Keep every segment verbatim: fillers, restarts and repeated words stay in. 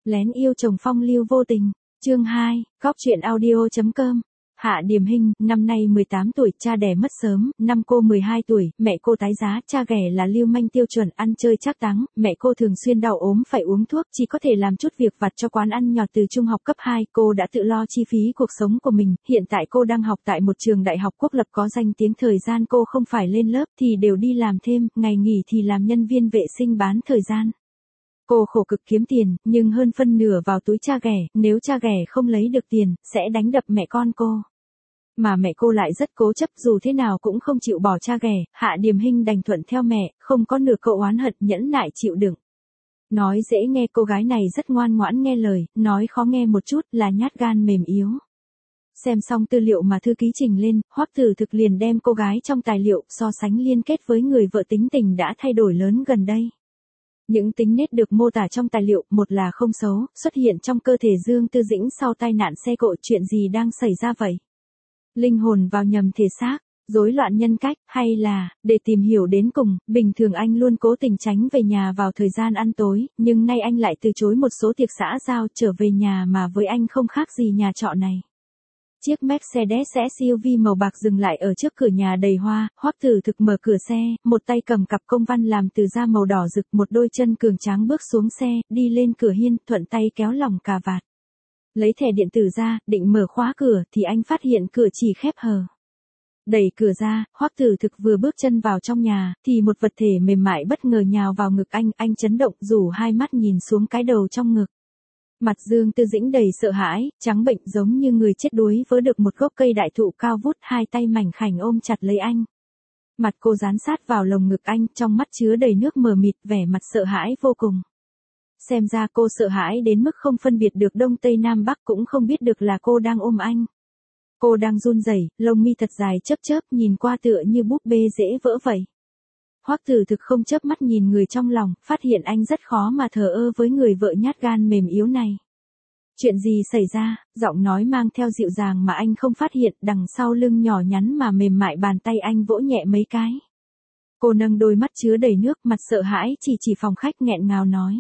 Lén yêu chồng phong lưu vô tình. Chương hai, Cóc truyện audio chấm com. Hạ Điềm Hinh, năm nay mười tám tuổi, cha đẻ mất sớm, năm cô mười hai tuổi, mẹ cô tái giá, cha ghẻ là lưu manh tiêu chuẩn, ăn chơi trác táng, mẹ cô thường xuyên đau ốm phải uống thuốc, chỉ có thể làm chút việc vặt cho quán ăn nhỏ. Từ trung học cấp hai, cô đã tự lo chi phí cuộc sống của mình, hiện tại cô đang học tại một trường đại học quốc lập có danh tiếng. Thời gian cô không phải lên lớp thì đều đi làm thêm, ngày nghỉ thì làm nhân viên vệ sinh bán thời gian. Cô khổ cực kiếm tiền, nhưng hơn phân nửa vào túi cha ghẻ, nếu cha ghẻ không lấy được tiền, sẽ đánh đập mẹ con cô. Mà mẹ cô lại rất cố chấp, dù thế nào cũng không chịu bỏ cha ghẻ. Hạ Điềm Hinh đành thuận theo mẹ, không có nửa câu oán hận, nhẫn nại chịu đựng. Nói dễ nghe cô gái này rất ngoan ngoãn nghe lời, nói khó nghe một chút là nhát gan mềm yếu. Xem xong tư liệu mà thư ký trình lên, Hoắc Tử Thực liền đem cô gái trong tài liệu so sánh liên kết với người vợ tính tình đã thay đổi lớn gần đây. Những tính nết được mô tả trong tài liệu, một là không xấu, xuất hiện trong cơ thể Dương Tư Dĩnh sau tai nạn xe cộ. Chuyện gì đang xảy ra vậy? Linh hồn vào nhầm thể xác, rối loạn nhân cách, hay là, để tìm hiểu đến cùng, bình thường anh luôn cố tình tránh về nhà vào thời gian ăn tối, nhưng nay anh lại từ chối một số tiệc xã giao trở về nhà mà với anh không khác gì nhà trọ này. Chiếc Mercedes ét u vê màu bạc dừng lại ở trước cửa nhà đầy hoa, Hoắc Tử Thực mở cửa xe, một tay cầm cặp công văn làm từ da màu đỏ rực, một đôi chân cường tráng bước xuống xe, đi lên cửa hiên, thuận tay kéo lỏng cà vạt. Lấy thẻ điện tử ra, định mở khóa cửa, thì anh phát hiện cửa chỉ khép hờ. Đẩy cửa ra, Hoắc Tử Thực vừa bước chân vào trong nhà, thì một vật thể mềm mại bất ngờ nhào vào ngực anh, anh chấn động, rủ hai mắt nhìn xuống cái đầu trong ngực. Mặt Dương Tư Dĩnh đầy sợ hãi, trắng bệnh giống như người chết đuối vớ được một gốc cây đại thụ cao vút, hai tay mảnh khảnh ôm chặt lấy anh. Mặt cô dán sát vào lồng ngực anh, trong mắt chứa đầy nước mờ mịt, vẻ mặt sợ hãi vô cùng. Xem ra cô sợ hãi đến mức không phân biệt được đông tây nam bắc, cũng không biết được là cô đang ôm anh. Cô đang run rẩy, lông mi thật dài chớp chớp, nhìn qua tựa như búp bê dễ vỡ vậy. Hoắc Tử Thực không chớp mắt nhìn người trong lòng, phát hiện anh rất khó mà thờ ơ với người vợ nhát gan mềm yếu này. Chuyện gì xảy ra? Giọng nói mang theo dịu dàng mà anh không phát hiện, đằng sau lưng nhỏ nhắn mà mềm mại bàn tay anh vỗ nhẹ mấy cái. Cô nâng đôi mắt chứa đầy nước, mặt sợ hãi chỉ chỉ phòng khách nghẹn ngào nói.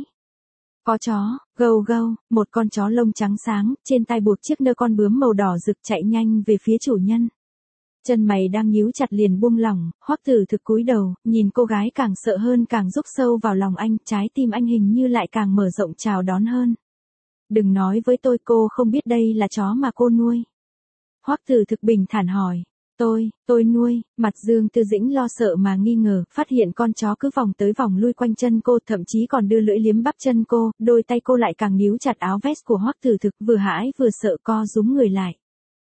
Có chó, gâu gâu, một con chó lông trắng sáng, trên tai buộc chiếc nơ con bướm màu đỏ rực chạy nhanh về phía chủ nhân. Chân mày đang nhíu chặt liền buông lỏng, Hoắc Tử Thực cúi đầu, nhìn cô gái càng sợ hơn càng rúc sâu vào lòng anh, trái tim anh hình như lại càng mở rộng chào đón hơn. Đừng nói với tôi cô không biết đây là chó mà cô nuôi. Hoắc Tử Thực bình thản hỏi. Tôi, tôi nuôi. Mặt Dương Tư Dĩnh lo sợ mà nghi ngờ, phát hiện con chó cứ vòng tới vòng lui quanh chân cô, thậm chí còn đưa lưỡi liếm bắp chân cô, đôi tay cô lại càng níu chặt áo vest của Hoắc Tử Thực, vừa hãi vừa sợ co rúm người lại.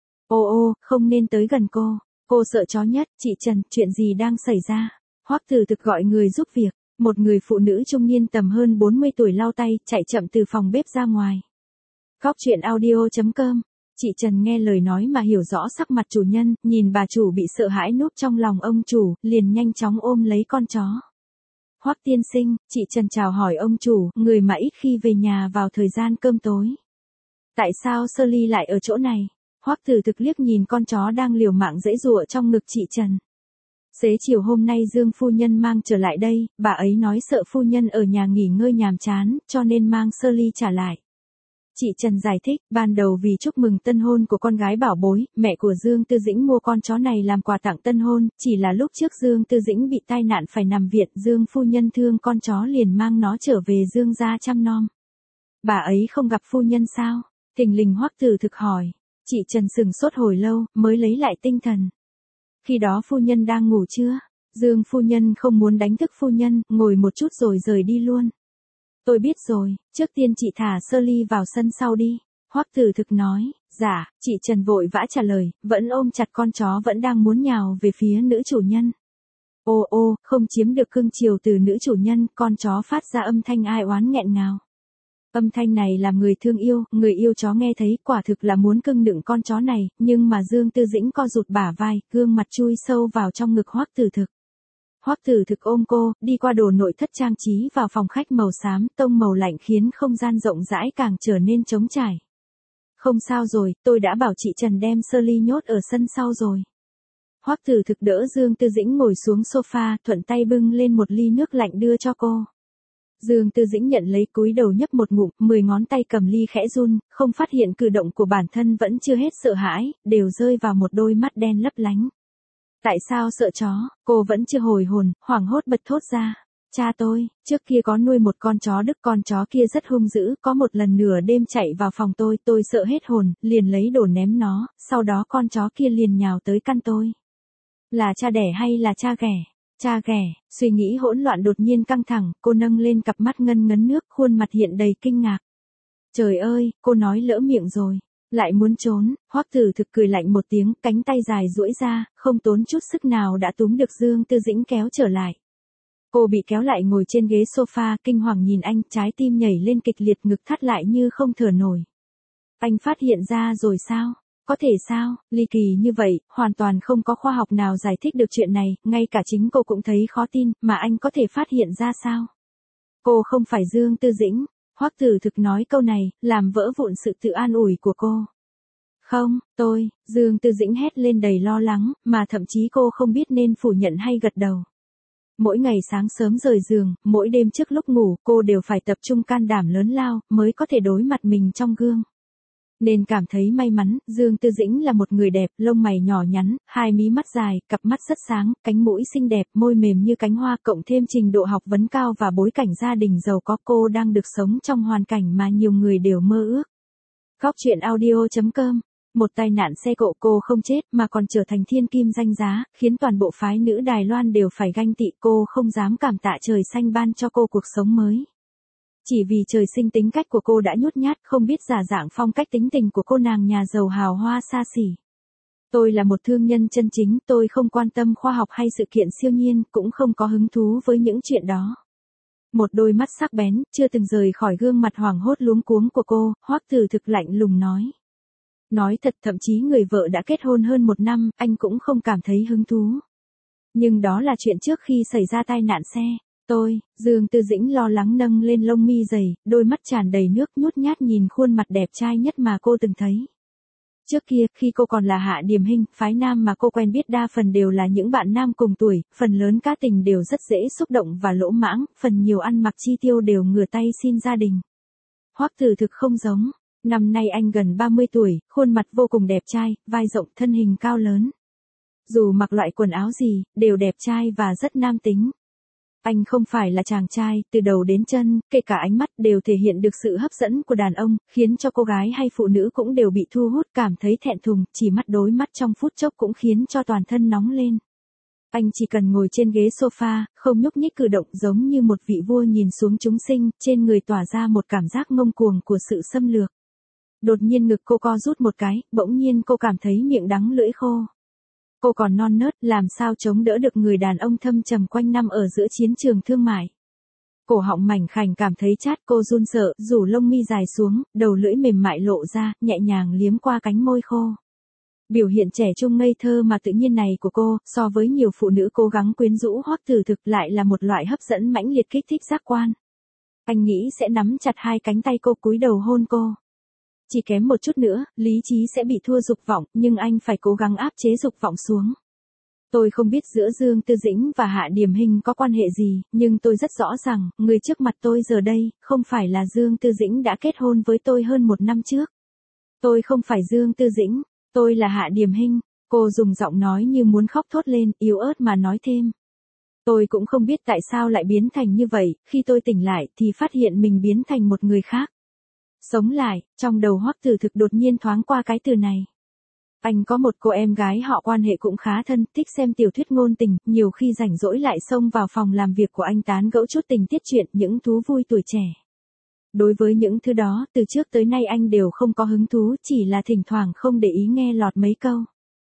Ô ô, không nên tới gần cô. Cô sợ chó nhất. Chị Trần, chuyện gì đang xảy ra? Hoắc Tử Thực gọi người giúp việc. Một người phụ nữ trung niên tầm hơn bốn mươi tuổi lau tay, chạy chậm từ phòng bếp ra ngoài. Cóc truyện audio chấm com. Chị Trần nghe lời nói mà hiểu rõ sắc mặt chủ nhân, nhìn bà chủ bị sợ hãi núp trong lòng ông chủ, liền nhanh chóng ôm lấy con chó. Hoắc tiên sinh, chị Trần chào hỏi ông chủ, người mà ít khi về nhà vào thời gian cơm tối. Tại sao Shirley lại ở chỗ này? Hoắc Tử Thực liếc nhìn con chó đang liều mạng giãy giụa trong ngực chị Trần. Xế chiều hôm nay Dương phu nhân mang trở lại đây, bà ấy nói sợ phu nhân ở nhà nghỉ ngơi nhàm chán, cho nên mang Shirley trả lại. Chị Trần giải thích, ban đầu vì chúc mừng tân hôn của con gái bảo bối, mẹ của Dương Tư Dĩnh mua con chó này làm quà tặng tân hôn, chỉ là lúc trước Dương Tư Dĩnh bị tai nạn phải nằm viện, Dương phu nhân thương con chó liền mang nó trở về Dương gia chăm nom. Bà ấy không gặp phu nhân sao? Thình lình Hoắc Tử Thực hỏi. Chị Trần sừng sốt hồi lâu, mới lấy lại tinh thần. Khi đó phu nhân đang ngủ chưa? Dương phu nhân không muốn đánh thức phu nhân, ngồi một chút rồi rời đi luôn. Tôi biết rồi, trước tiên chị thả Shirley vào sân sau đi. Hoắc Tử Thực nói. Dạ, chị Trần vội vã trả lời, vẫn ôm chặt con chó vẫn đang muốn nhào về phía nữ chủ nhân. Ô ô, không chiếm được cưng chiều từ nữ chủ nhân, con chó phát ra âm thanh ai oán nghẹn ngào. Âm thanh này làm người thương yêu, người yêu chó nghe thấy quả thực là muốn cưng nựng con chó này, nhưng mà Dương Tư Dĩnh co rụt bả vai, gương mặt chui sâu vào trong ngực Hoắc Tử Thực. Hoắc Tử Thực ôm cô, đi qua đồ nội thất trang trí vào phòng khách màu xám, tông màu lạnh khiến không gian rộng rãi càng trở nên trống trải. Không sao rồi, tôi đã bảo chị Trần đem Shirley nhốt ở sân sau rồi. Hoắc Tử Thực đỡ Dương Tư Dĩnh ngồi xuống sofa, thuận tay bưng lên một ly nước lạnh đưa cho cô. Dương Tư Dĩnh nhận lấy cúi đầu nhấp một ngụm, mười ngón tay cầm ly khẽ run, không phát hiện cử động của bản thân vẫn chưa hết sợ hãi, đều rơi vào một đôi mắt đen lấp lánh. Tại sao sợ chó? Cô vẫn chưa hồi hồn, hoảng hốt bật thốt ra. Cha tôi, trước kia có nuôi một con chó Đức, con chó kia rất hung dữ, có một lần nửa đêm chạy vào phòng tôi, tôi sợ hết hồn, liền lấy đồ ném nó, sau đó con chó kia liền nhào tới căn tôi. Là cha đẻ hay là cha ghẻ? Cha ghẻ, suy nghĩ hỗn loạn đột nhiên căng thẳng, cô nâng lên cặp mắt ngân ngấn nước, khuôn mặt hiện đầy kinh ngạc. Trời ơi, cô nói lỡ miệng rồi. Lại muốn trốn, Hoắc Tử Thực cười lạnh một tiếng, cánh tay dài duỗi ra, không tốn chút sức nào đã túm được Dương Tư Dĩnh kéo trở lại. Cô bị kéo lại ngồi trên ghế sofa, kinh hoàng nhìn anh, trái tim nhảy lên kịch liệt, ngực thắt lại như không thở nổi. Anh phát hiện ra rồi sao? Có thể sao? Ly kỳ như vậy, hoàn toàn không có khoa học nào giải thích được chuyện này, ngay cả chính cô cũng thấy khó tin, mà anh có thể phát hiện ra sao? Cô không phải Dương Tư Dĩnh. Hoắc Tử Thực nói câu này, làm vỡ vụn sự tự an ủi của cô. Không, tôi, Dương Tư Dĩnh hét lên đầy lo lắng, mà thậm chí cô không biết nên phủ nhận hay gật đầu. Mỗi ngày sáng sớm rời giường, mỗi đêm trước lúc ngủ, cô đều phải tập trung can đảm lớn lao, mới có thể đối mặt mình trong gương. Nên cảm thấy may mắn, Dương Tư Dĩnh là một người đẹp, lông mày nhỏ nhắn, hai mí mắt dài, cặp mắt rất sáng, cánh mũi xinh đẹp, môi mềm như cánh hoa, cộng thêm trình độ học vấn cao và bối cảnh gia đình giàu có, cô đang được sống trong hoàn cảnh mà nhiều người đều mơ ước. Góc truyện audio chấm com. Một tai nạn xe cộ, cô không chết mà còn trở thành thiên kim danh giá, khiến toàn bộ phái nữ Đài Loan đều phải ganh tị, cô không dám cảm tạ trời xanh ban cho cô cuộc sống mới. Chỉ vì trời sinh tính cách của cô đã nhút nhát, không biết giả dạng phong cách tính tình của cô nàng nhà giàu hào hoa xa xỉ. Tôi là một thương nhân chân chính, tôi không quan tâm khoa học hay sự kiện siêu nhiên, cũng không có hứng thú với những chuyện đó. Một đôi mắt sắc bén, chưa từng rời khỏi gương mặt hoảng hốt luống cuống của cô, Hoắc Tử Thực lạnh lùng nói. Nói thật, thậm chí người vợ đã kết hôn hơn một năm, anh cũng không cảm thấy hứng thú. Nhưng đó là chuyện trước khi xảy ra tai nạn xe. Tôi, Dương Tư Dĩnh lo lắng nâng lên lông mi dày, đôi mắt tràn đầy nước, nhút nhát nhìn khuôn mặt đẹp trai nhất mà cô từng thấy. Trước kia, khi cô còn là Hạ Điềm Hinh, phái nam mà cô quen biết đa phần đều là những bạn nam cùng tuổi, phần lớn cá tình đều rất dễ xúc động và lỗ mãng, phần nhiều ăn mặc chi tiêu đều ngửa tay xin gia đình. Hoắc Tử Thực không giống. Năm nay anh gần ba mươi tuổi, khuôn mặt vô cùng đẹp trai, vai rộng, thân hình cao lớn. Dù mặc loại quần áo gì, đều đẹp trai và rất nam tính. Anh không phải là chàng trai, từ đầu đến chân, kể cả ánh mắt đều thể hiện được sự hấp dẫn của đàn ông, khiến cho cô gái hay phụ nữ cũng đều bị thu hút, cảm thấy thẹn thùng, chỉ mắt đối mắt trong phút chốc cũng khiến cho toàn thân nóng lên. Anh chỉ cần ngồi trên ghế sofa, không nhúc nhích cử động, giống như một vị vua nhìn xuống chúng sinh, trên người tỏa ra một cảm giác ngông cuồng của sự xâm lược. Đột nhiên ngực cô co rút một cái, bỗng nhiên cô cảm thấy miệng đắng lưỡi khô. Cô còn non nớt, làm sao chống đỡ được người đàn ông thâm trầm quanh năm ở giữa chiến trường thương mại. Cổ họng mảnh khảnh cảm thấy chát, cô run sợ, rủ lông mi dài xuống, đầu lưỡi mềm mại lộ ra, nhẹ nhàng liếm qua cánh môi khô. Biểu hiện trẻ trung ngây thơ mà tự nhiên này của cô, so với nhiều phụ nữ cố gắng quyến rũ, Hoắc Tử Thực lại là một loại hấp dẫn mãnh liệt kích thích giác quan. Anh nghĩ sẽ nắm chặt hai cánh tay cô, cúi đầu hôn cô. Chỉ kém một chút nữa, lý trí sẽ bị thua dục vọng, nhưng anh phải cố gắng áp chế dục vọng xuống. Tôi không biết giữa Dương Tư Dĩnh và Hạ Điềm Hinh có quan hệ gì, nhưng tôi rất rõ ràng, người trước mặt tôi giờ đây, không phải là Dương Tư Dĩnh đã kết hôn với tôi hơn một năm trước. Tôi không phải Dương Tư Dĩnh, tôi là Hạ Điềm Hinh. Cô dùng giọng nói như muốn khóc thốt lên, yếu ớt mà nói thêm. Tôi cũng không biết tại sao lại biến thành như vậy, khi tôi tỉnh lại thì phát hiện mình biến thành một người khác. Sống lại, trong đầu Hoắc Tử Thực đột nhiên thoáng qua cái từ này. Anh có một cô em gái họ quan hệ cũng khá thân, thích xem tiểu thuyết ngôn tình, nhiều khi rảnh rỗi lại xông vào phòng làm việc của anh tán gẫu chút tình tiết chuyện, những thú vui tuổi trẻ. Đối với những thứ đó, từ trước tới nay anh đều không có hứng thú, chỉ là thỉnh thoảng không để ý nghe lọt mấy câu.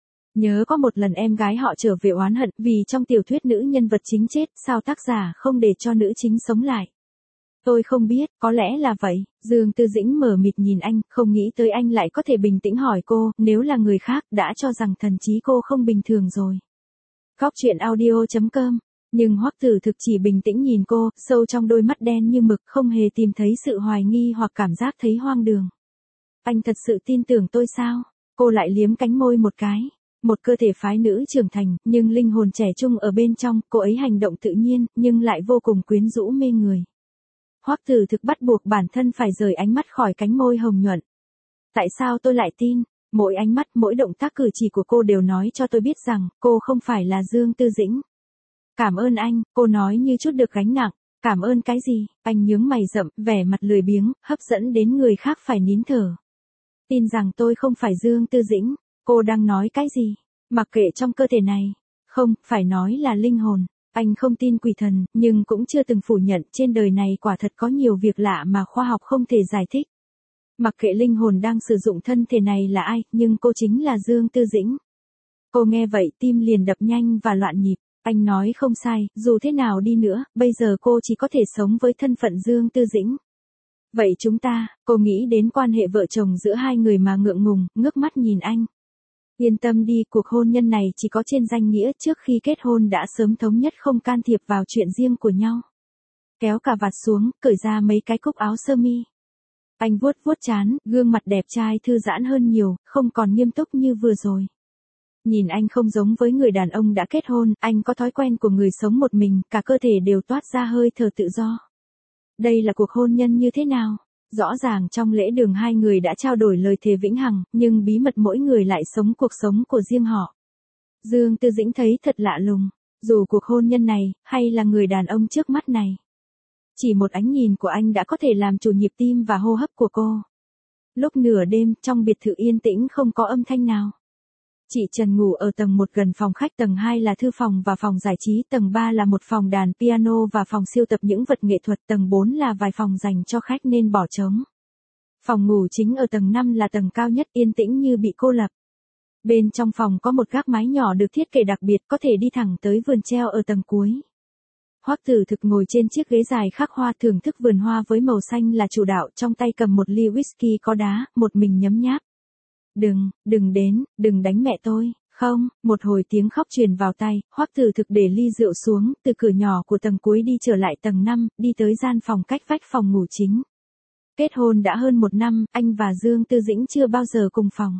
Nhớ có một lần em gái họ trở về oán hận, vì trong tiểu thuyết nữ nhân vật chính chết, sao tác giả không để cho nữ chính sống lại. Tôi không biết, có lẽ là vậy. Dương Tư Dĩnh mờ mịt nhìn anh, không nghĩ tới anh lại có thể bình tĩnh hỏi cô, nếu là người khác, đã cho rằng thần trí cô không bình thường rồi. Góc truyện audio chấm com. Nhưng Hoắc Tử Thực chỉ bình tĩnh nhìn cô, sâu trong đôi mắt đen như mực, không hề tìm thấy sự hoài nghi hoặc cảm giác thấy hoang đường. Anh thật sự tin tưởng tôi sao? Cô lại liếm cánh môi một cái. Một cơ thể phái nữ trưởng thành, nhưng linh hồn trẻ trung ở bên trong, cô ấy hành động tự nhiên, nhưng lại vô cùng quyến rũ mê người. Hoắc Tử Thực bắt buộc bản thân phải rời ánh mắt khỏi cánh môi hồng nhuận. Tại sao tôi lại tin? Mỗi ánh mắt, mỗi động tác cử chỉ của cô đều nói cho tôi biết rằng, cô không phải là Dương Tư Dĩnh. Cảm ơn anh, cô nói như chút được gánh nặng. Cảm ơn cái gì? Anh nhướng mày rậm, vẻ mặt lười biếng, hấp dẫn đến người khác phải nín thở. Tin rằng tôi không phải Dương Tư Dĩnh. Cô đang nói cái gì? Mặc kệ trong cơ thể này. Không, phải nói là linh hồn. Anh không tin quỷ thần, nhưng cũng chưa từng phủ nhận trên đời này quả thật có nhiều việc lạ mà khoa học không thể giải thích. Mặc kệ linh hồn đang sử dụng thân thể này là ai, nhưng cô chính là Dương Tư Dĩnh. Cô nghe vậy tim liền đập nhanh và loạn nhịp. Anh nói không sai, dù thế nào đi nữa, bây giờ cô chỉ có thể sống với thân phận Dương Tư Dĩnh. Vậy chúng ta, cô nghĩ đến quan hệ vợ chồng giữa hai người mà ngượng ngùng, ngước mắt nhìn anh. Yên tâm đi, cuộc hôn nhân này chỉ có trên danh nghĩa, trước khi kết hôn đã sớm thống nhất không can thiệp vào chuyện riêng của nhau. Kéo cà vạt xuống, cởi ra mấy cái cúc áo sơ mi. Anh vuốt vuốt trán, gương mặt đẹp trai thư giãn hơn nhiều, không còn nghiêm túc như vừa rồi. Nhìn anh không giống với người đàn ông đã kết hôn, anh có thói quen của người sống một mình, cả cơ thể đều toát ra hơi thở tự do. Đây là cuộc hôn nhân như thế nào? Rõ ràng trong lễ đường hai người đã trao đổi lời thề vĩnh hằng, nhưng bí mật mỗi người lại sống cuộc sống của riêng họ. Dương Tư Dĩnh thấy thật lạ lùng, dù cuộc hôn nhân này, hay là người đàn ông trước mắt này. Chỉ một ánh nhìn của anh đã có thể làm chủ nhịp tim và hô hấp của cô. Lúc nửa đêm, trong biệt thự yên tĩnh không có âm thanh nào. Chị Trần ngủ ở tầng một gần phòng khách, tầng hai là thư phòng và phòng giải trí, tầng ba là một phòng đàn piano và phòng siêu tập những vật nghệ thuật, tầng bốn là vài phòng dành cho khách nên bỏ trống. Phòng ngủ chính ở tầng năm là tầng cao nhất, yên tĩnh như bị cô lập. Bên trong phòng có một gác mái nhỏ được thiết kế đặc biệt, có thể đi thẳng tới vườn treo ở tầng cuối. Hoắc Tử Thực ngồi trên chiếc ghế dài khắc hoa thưởng thức vườn hoa với màu xanh là chủ đạo, trong tay cầm một ly whisky có đá, một mình nhấm nháp. Đừng, đừng đến, đừng đánh mẹ tôi, không, một hồi tiếng khóc truyền vào tai, Hoắc Tử Thực để ly rượu xuống, từ cửa nhỏ của tầng cuối đi trở lại tầng năm, đi tới gian phòng cách vách phòng ngủ chính. Kết hôn đã hơn một năm, anh và Dương Tư Dĩnh chưa bao giờ cùng phòng.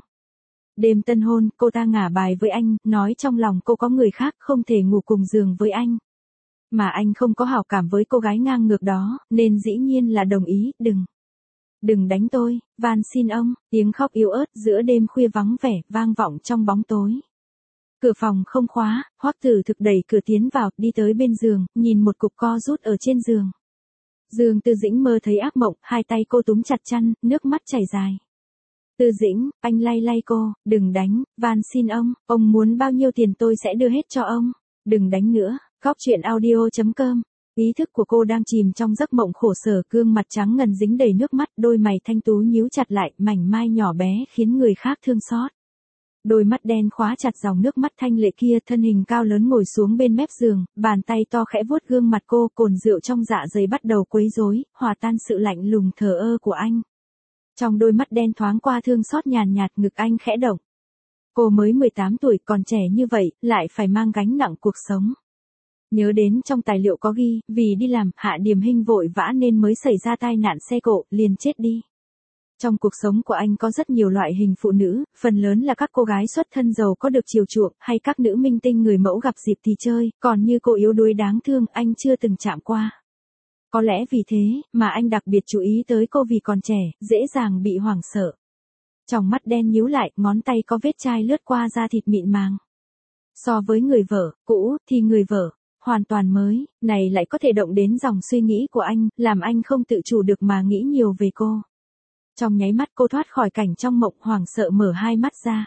Đêm tân hôn, cô ta ngả bài với anh, nói trong lòng cô có người khác, không thể ngủ cùng giường với anh. Mà anh không có hảo cảm với cô gái ngang ngược đó, nên dĩ nhiên là đồng ý, đừng. Đừng đánh tôi, van xin ông, tiếng khóc yếu ớt giữa đêm khuya vắng vẻ, vang vọng trong bóng tối. Cửa phòng không khóa, Hoắc Tử Thực đẩy cửa tiến vào, đi tới bên giường, nhìn một cục co rút ở trên giường. Dương Tư Dĩnh mơ thấy ác mộng, hai tay cô túm chặt chăn, nước mắt chảy dài. Tư Dĩnh, anh lay lay cô, đừng đánh, van xin ông, ông muốn bao nhiêu tiền tôi sẽ đưa hết cho ông, đừng đánh nữa. Góc truyện audio chấm com. Ý thức của cô đang chìm trong giấc mộng khổ sở, gương mặt trắng ngần dính đầy nước mắt, đôi mày thanh tú nhíu chặt lại, mảnh mai nhỏ bé khiến người khác thương xót. Đôi mắt đen khóa chặt dòng nước mắt thanh lệ kia, thân hình cao lớn ngồi xuống bên mép giường, bàn tay to khẽ vuốt gương mặt cô, cồn rượu trong dạ dày bắt đầu quấy rối, hòa tan sự lạnh lùng thờ ơ của anh. Trong đôi mắt đen thoáng qua thương xót nhàn nhạt, ngực anh khẽ động. Cô mới mười tám tuổi, còn trẻ như vậy, lại phải mang gánh nặng cuộc sống. Nhớ đến trong tài liệu có ghi, vì đi làm, Hạ Điềm Hinh vội vã nên mới xảy ra tai nạn xe cộ, liền chết đi. Trong cuộc sống của anh có rất nhiều loại hình phụ nữ, phần lớn là các cô gái xuất thân giàu có được chiều chuộng, hay các nữ minh tinh người mẫu gặp dịp thì chơi, còn như cô yếu đuối đáng thương, anh chưa từng chạm qua. Có lẽ vì thế, mà anh đặc biệt chú ý tới cô vì còn trẻ, dễ dàng bị hoảng sợ. Tròng mắt đen nhíu lại, ngón tay có vết chai lướt qua da thịt mịn màng. So với người vợ, cũ, thì người vợ, hoàn toàn mới, này lại có thể động đến dòng suy nghĩ của anh, làm anh không tự chủ được mà nghĩ nhiều về cô. Trong nháy mắt cô thoát khỏi cảnh trong mộng, hoảng sợ mở hai mắt ra.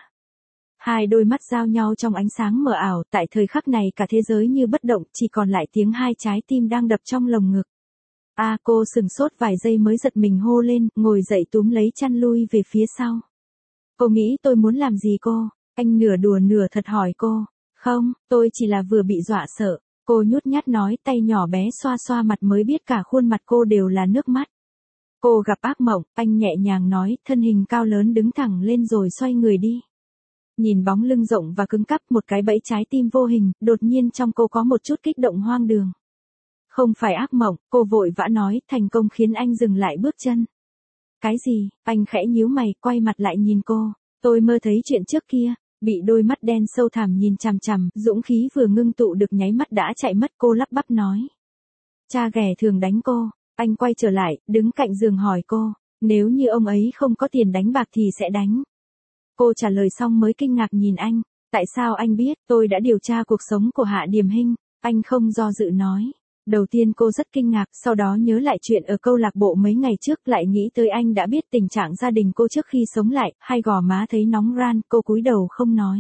Hai đôi mắt giao nhau trong ánh sáng mờ ảo, tại thời khắc này cả thế giới như bất động, chỉ còn lại tiếng hai trái tim đang đập trong lồng ngực. A à, cô sừng sốt vài giây mới giật mình hô lên, ngồi dậy túm lấy chăn lui về phía sau. Cô nghĩ tôi muốn làm gì cô? Anh nửa đùa nửa thật hỏi cô. Không, tôi chỉ là vừa bị dọa sợ. Cô nhút nhát nói, tay nhỏ bé xoa xoa mặt mới biết cả khuôn mặt cô đều là nước mắt. Cô gặp ác mộng, anh nhẹ nhàng nói, thân hình cao lớn đứng thẳng lên rồi xoay người đi. Nhìn bóng lưng rộng và cứng cắp, một cái bẫy trái tim vô hình, đột nhiên trong cô có một chút kích động hoang đường. Không phải ác mộng, cô vội vã nói, thành công khiến anh dừng lại bước chân. Cái gì? Anh khẽ nhíu mày, quay mặt lại nhìn cô. Tôi mơ thấy chuyện trước kia. Bị đôi mắt đen sâu thẳm nhìn chằm chằm, dũng khí vừa ngưng tụ được nháy mắt đã chạy mất, cô lắp bắp nói. Cha ghẻ thường đánh cô. Anh quay trở lại, đứng cạnh giường hỏi cô, nếu như ông ấy không có tiền đánh bạc thì sẽ đánh. Cô trả lời xong mới kinh ngạc nhìn anh, tại sao anh biết, tôi đã điều tra cuộc sống của Hạ Điềm Hinh, anh không do dự nói. Đầu tiên cô rất kinh ngạc, sau đó nhớ lại chuyện ở câu lạc bộ mấy ngày trước, lại nghĩ tới anh đã biết tình trạng gia đình cô trước khi sống lại, hai gò má thấy nóng ran, cô cúi đầu không nói.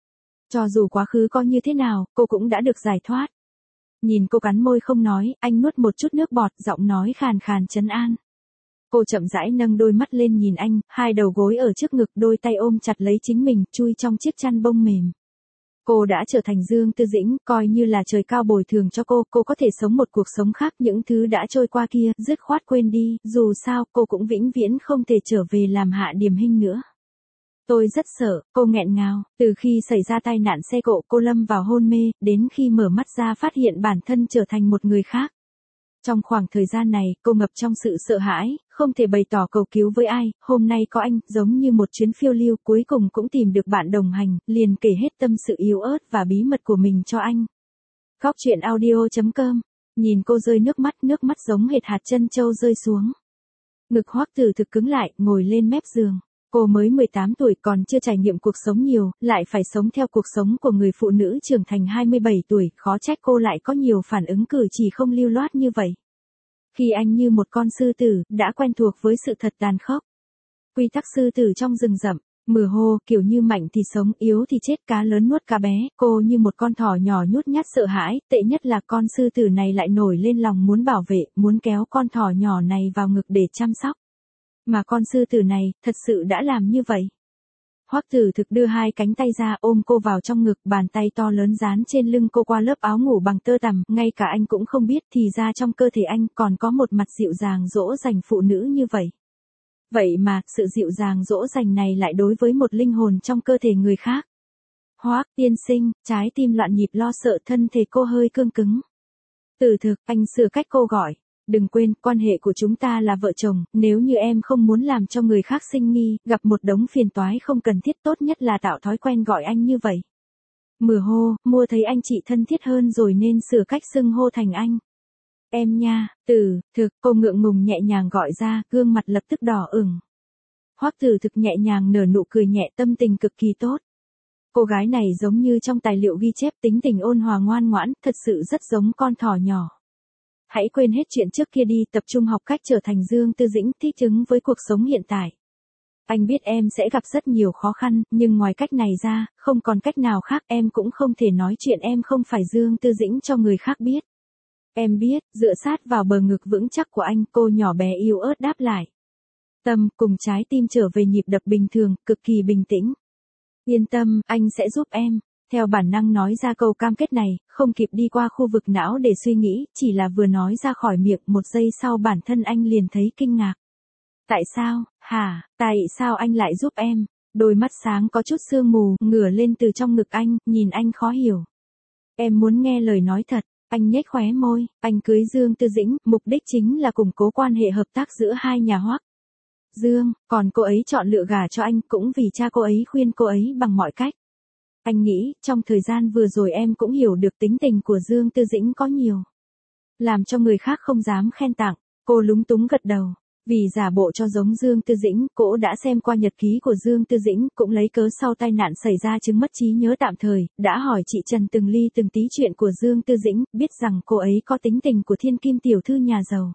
Cho dù quá khứ có như thế nào, cô cũng đã được giải thoát. Nhìn cô cắn môi không nói, anh nuốt một chút nước bọt, giọng nói khàn khàn trấn an. Cô chậm rãi nâng đôi mắt lên nhìn anh, hai đầu gối ở trước ngực, đôi tay ôm chặt lấy chính mình, chui trong chiếc chăn bông mềm. Cô đã trở thành Dương Tư Dĩnh, coi như là trời cao bồi thường cho cô, cô có thể sống một cuộc sống khác, những thứ đã trôi qua kia, dứt khoát quên đi, dù sao, cô cũng vĩnh viễn không thể trở về làm Hạ Điềm Hinh nữa. Tôi rất sợ, cô nghẹn ngào, từ khi xảy ra tai nạn xe cộ cô lâm vào hôn mê, đến khi mở mắt ra phát hiện bản thân trở thành một người khác. Trong khoảng thời gian này, cô ngập trong sự sợ hãi, không thể bày tỏ cầu cứu với ai, hôm nay có anh, giống như một chuyến phiêu lưu, cuối cùng cũng tìm được bạn đồng hành, liền kể hết tâm sự yếu ớt và bí mật của mình cho anh. Góc truyện audio chấm com, nhìn cô rơi nước mắt, nước mắt giống hệt hạt trân châu rơi xuống. Ngực Hoắc Tử Thực cứng lại, ngồi lên mép giường. Cô mới mười tám tuổi còn chưa trải nghiệm cuộc sống nhiều, lại phải sống theo cuộc sống của người phụ nữ trưởng thành hai mươi bảy tuổi, khó trách cô lại có nhiều phản ứng cử chỉ không lưu loát như vậy. Khi anh như một con sư tử, đã quen thuộc với sự thật tàn khốc. Quy tắc sư tử trong rừng rậm, mửa hô, kiểu như mạnh thì sống, yếu thì chết, cá lớn nuốt cá bé, cô như một con thỏ nhỏ nhút nhát sợ hãi, tệ nhất là con sư tử này lại nổi lên lòng muốn bảo vệ, muốn kéo con thỏ nhỏ này vào ngực để chăm sóc. Mà con sư tử này, thật sự đã làm như vậy. Hoắc Tử Thực đưa hai cánh tay ra ôm cô vào trong ngực, bàn tay to lớn dán trên lưng cô qua lớp áo ngủ bằng tơ tằm, ngay cả anh cũng không biết thì ra trong cơ thể anh còn có một mặt dịu dàng dỗ dành phụ nữ như vậy. Vậy mà, sự dịu dàng dỗ dành này lại đối với một linh hồn trong cơ thể người khác. Hoắc tiên sinh, trái tim loạn nhịp lo sợ, thân thể cô hơi cương cứng. Tử Thực, anh sửa cách cô gọi. Đừng quên, quan hệ của chúng ta là vợ chồng, nếu như em không muốn làm cho người khác sinh nghi, gặp một đống phiền toái không cần thiết, tốt nhất là tạo thói quen gọi anh như vậy. Mửa hô, mua thấy anh chị thân thiết hơn rồi nên sửa cách xưng hô thành anh. Em nha, Tử Thực, cô ngượng ngùng nhẹ nhàng gọi ra, gương mặt lập tức đỏ ửng. Hoắc Tử Thực nhẹ nhàng nở nụ cười nhẹ, tâm tình cực kỳ tốt. Cô gái này giống như trong tài liệu ghi chép, tính tình ôn hòa ngoan ngoãn, thật sự rất giống con thỏ nhỏ. Hãy quên hết chuyện trước kia đi, tập trung học cách trở thành Dương Tư Dĩnh, thích ứng với cuộc sống hiện tại. Anh biết em sẽ gặp rất nhiều khó khăn, nhưng ngoài cách này ra, không còn cách nào khác, em cũng không thể nói chuyện em không phải Dương Tư Dĩnh cho người khác biết. Em biết, dựa sát vào bờ ngực vững chắc của anh, cô nhỏ bé yếu ớt đáp lại. Tâm cùng trái tim trở về nhịp đập bình thường, cực kỳ bình tĩnh. Yên tâm, anh sẽ giúp em. Theo bản năng nói ra câu cam kết này, không kịp đi qua khu vực não để suy nghĩ, chỉ là vừa nói ra khỏi miệng, một giây sau bản thân anh liền thấy kinh ngạc. Tại sao, hả, tại sao anh lại giúp em? Đôi mắt sáng có chút sương mù, ngửa lên từ trong ngực anh, nhìn anh khó hiểu. Em muốn nghe lời nói thật, anh nhếch khóe môi, anh cưới Dương Tư Dĩnh, mục đích chính là củng cố quan hệ hợp tác giữa hai nhà Hoắc Dương, còn cô ấy chọn lựa gả cho anh cũng vì cha cô ấy khuyên cô ấy bằng mọi cách. Anh nghĩ, trong thời gian vừa rồi em cũng hiểu được tính tình của Dương Tư Dĩnh có nhiều. Làm cho người khác không dám khen tặng, cô lúng túng gật đầu. Vì giả bộ cho giống Dương Tư Dĩnh, cô đã xem qua nhật ký của Dương Tư Dĩnh, cũng lấy cớ sau tai nạn xảy ra chứng mất trí nhớ tạm thời, đã hỏi chị Trần từng ly từng tí chuyện của Dương Tư Dĩnh, biết rằng cô ấy có tính tình của thiên kim tiểu thư nhà giàu.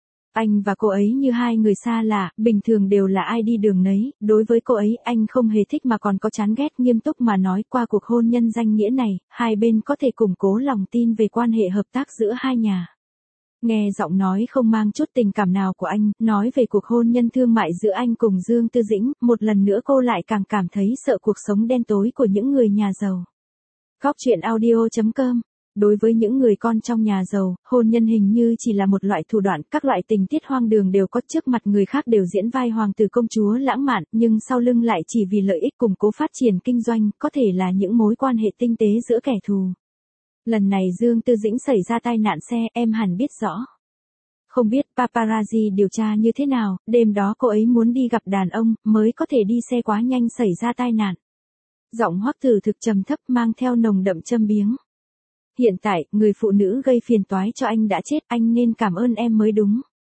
Anh và cô ấy như hai người xa lạ, bình thường đều là ai đi đường nấy, đối với cô ấy anh không hề thích mà còn có chán ghét, nghiêm túc mà nói, qua cuộc hôn nhân danh nghĩa này, hai bên có thể củng cố lòng tin về quan hệ hợp tác giữa hai nhà. Nghe giọng nói không mang chút tình cảm nào của anh, nói về cuộc hôn nhân thương mại giữa anh cùng Dương Tư Dĩnh, một lần nữa cô lại càng cảm thấy sợ cuộc sống đen tối của những người nhà giàu. Góc truyện audio chấm com. Đối với những người con trong nhà giàu, hôn nhân hình như chỉ là một loại thủ đoạn, các loại tình tiết hoang đường đều có, trước mặt người khác đều diễn vai hoàng tử công chúa lãng mạn, nhưng sau lưng lại chỉ vì lợi ích củng cố phát triển kinh doanh, có thể là những mối quan hệ tinh tế giữa kẻ thù. Lần này Dương Tư Dĩnh xảy ra tai nạn xe, em hẳn biết rõ. Không biết paparazzi điều tra như thế nào, đêm đó cô ấy muốn đi gặp đàn ông, mới có thể đi xe quá nhanh xảy ra tai nạn. Giọng Hoắc Tử Thực trầm thấp mang theo nồng đậm châm biếng. Hiện tại, người phụ nữ gây phiền toái cho anh đã chết, anh nên cảm ơn em mới đúng.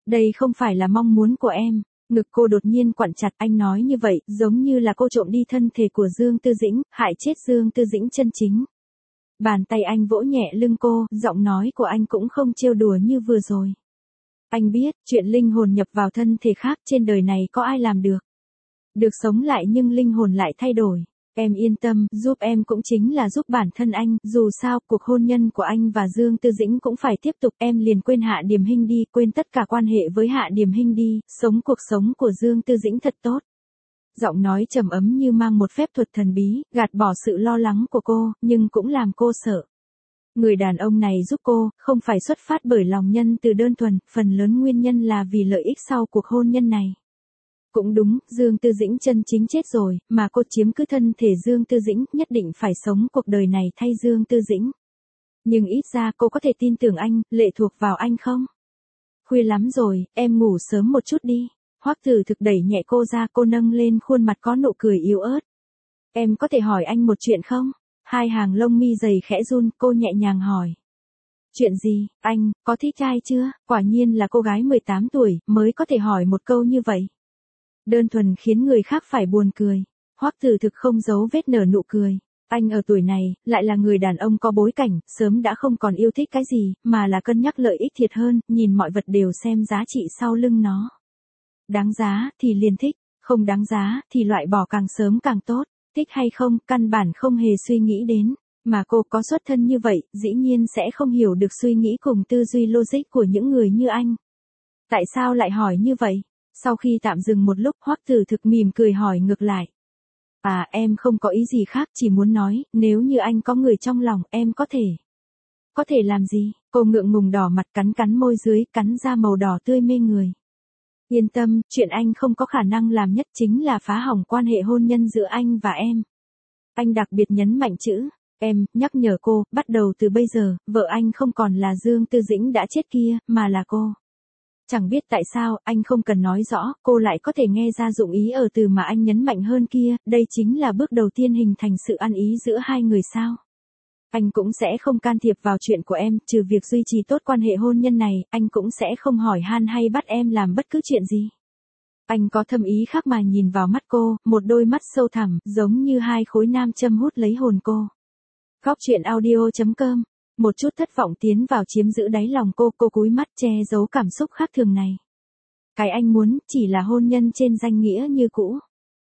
Đây không phải là mong muốn của em. Ngực cô đột nhiên quặn chặt, anh nói như vậy, giống như là cô trộm đi thân thể của Dương Tư Dĩnh, hại chết Dương Tư Dĩnh chân chính. Bàn tay anh vỗ nhẹ lưng cô, giọng nói của anh cũng không trêu đùa như vừa rồi. Anh biết, chuyện linh hồn nhập vào thân thể khác trên đời này có ai làm được. Được sống lại nhưng linh hồn lại thay đổi. Em yên tâm, giúp em cũng chính là giúp bản thân anh, dù sao, cuộc hôn nhân của anh và Dương Tư Dĩnh cũng phải tiếp tục, em liền quên Hạ Điềm Hinh đi, quên tất cả quan hệ với Hạ Điềm Hinh đi, sống cuộc sống của Dương Tư Dĩnh thật tốt. Giọng nói trầm ấm như mang một phép thuật thần bí, gạt bỏ sự lo lắng của cô, nhưng cũng làm cô sợ. Người đàn ông này giúp cô, không phải xuất phát bởi lòng nhân từ đơn thuần, phần lớn nguyên nhân là vì lợi ích sau cuộc hôn nhân này. Cũng đúng, Dương Tư Dĩnh chân chính chết rồi, mà cô chiếm cứ thân thể Dương Tư Dĩnh, nhất định phải sống cuộc đời này thay Dương Tư Dĩnh. Nhưng ít ra cô có thể tin tưởng anh, lệ thuộc vào anh không? Khuya lắm rồi, em ngủ sớm một chút đi. Hoắc Tử Thực đẩy nhẹ cô ra, cô nâng lên khuôn mặt có nụ cười yếu ớt. Em có thể hỏi anh một chuyện không? Hai hàng lông mi dày khẽ run, cô nhẹ nhàng hỏi. Chuyện gì, anh, có thích trai chưa? Quả nhiên là cô gái mười tám tuổi, mới có thể hỏi một câu như vậy. Đơn thuần khiến người khác phải buồn cười. Hoắc Tử Thực không giấu vết nở nụ cười. Anh ở tuổi này, lại là người đàn ông có bối cảnh, sớm đã không còn yêu thích cái gì, mà là cân nhắc lợi ích thiệt hơn, nhìn mọi vật đều xem giá trị sau lưng nó. Đáng giá, thì liền thích, không đáng giá, thì loại bỏ càng sớm càng tốt, thích hay không, căn bản không hề suy nghĩ đến, mà cô có xuất thân như vậy, dĩ nhiên sẽ không hiểu được suy nghĩ cùng tư duy logic của những người như anh. Tại sao lại hỏi như vậy? Sau khi tạm dừng một lúc, Hoắc Tử Thực mỉm cười hỏi ngược lại. À, em không có ý gì khác, chỉ muốn nói, nếu như anh có người trong lòng, em có thể. Có thể làm gì? Cô ngượng ngùng đỏ mặt, cắn cắn môi dưới, cắn ra màu đỏ tươi mê người. Yên tâm, chuyện anh không có khả năng làm nhất chính là phá hỏng quan hệ hôn nhân giữa anh và em. Anh đặc biệt nhấn mạnh chữ, em, nhắc nhở cô, bắt đầu từ bây giờ, vợ anh không còn là Dương Tư Dĩnh đã chết kia, mà là cô. Chẳng biết tại sao, anh không cần nói rõ, cô lại có thể nghe ra dụng ý ở từ mà anh nhấn mạnh hơn kia, đây chính là bước đầu tiên hình thành sự ăn ý giữa hai người sao. Anh cũng sẽ không can thiệp vào chuyện của em, trừ việc duy trì tốt quan hệ hôn nhân này, anh cũng sẽ không hỏi han hay bắt em làm bất cứ chuyện gì. Anh có thâm ý khác mà nhìn vào mắt cô, một đôi mắt sâu thẳm, giống như hai khối nam châm hút lấy hồn cô. Góc truyện audio chấm com. Một chút thất vọng tiến vào chiếm giữ đáy lòng cô, cô cúi mắt che giấu cảm xúc khác thường này. Cái anh muốn, chỉ là hôn nhân trên danh nghĩa như cũ.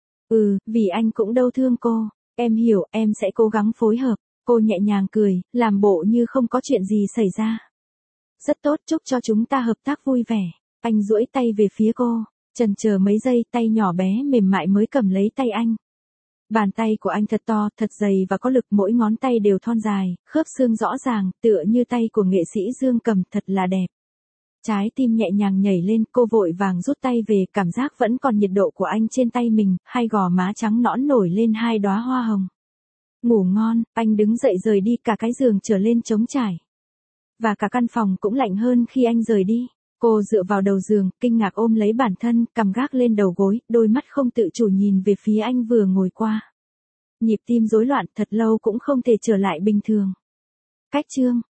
Ừ, vì anh cũng đau thương cô, em hiểu, em sẽ cố gắng phối hợp. Cô nhẹ nhàng cười, làm bộ như không có chuyện gì xảy ra. Rất tốt, chúc cho chúng ta hợp tác vui vẻ. Anh duỗi tay về phía cô, chần chờ mấy giây, tay nhỏ bé mềm mại mới cầm lấy tay anh. Bàn tay của anh thật to, thật dày và có lực, mỗi ngón tay đều thon dài, khớp xương rõ ràng, tựa như tay của nghệ sĩ Dương Cầm, thật là đẹp. Trái tim nhẹ nhàng nhảy lên, cô vội vàng rút tay về, cảm giác vẫn còn nhiệt độ của anh trên tay mình, hai gò má trắng nõn nổi lên hai đóa hoa hồng. Ngủ ngon, anh đứng dậy rời đi, cả cái giường trở lên trống trải. Và cả căn phòng cũng lạnh hơn khi anh rời đi. Cô dựa vào đầu giường, kinh ngạc ôm lấy bản thân, cằm gác lên đầu gối, đôi mắt không tự chủ nhìn về phía anh vừa ngồi qua. Nhịp tim rối loạn, thật lâu cũng không thể trở lại bình thường. Cách chương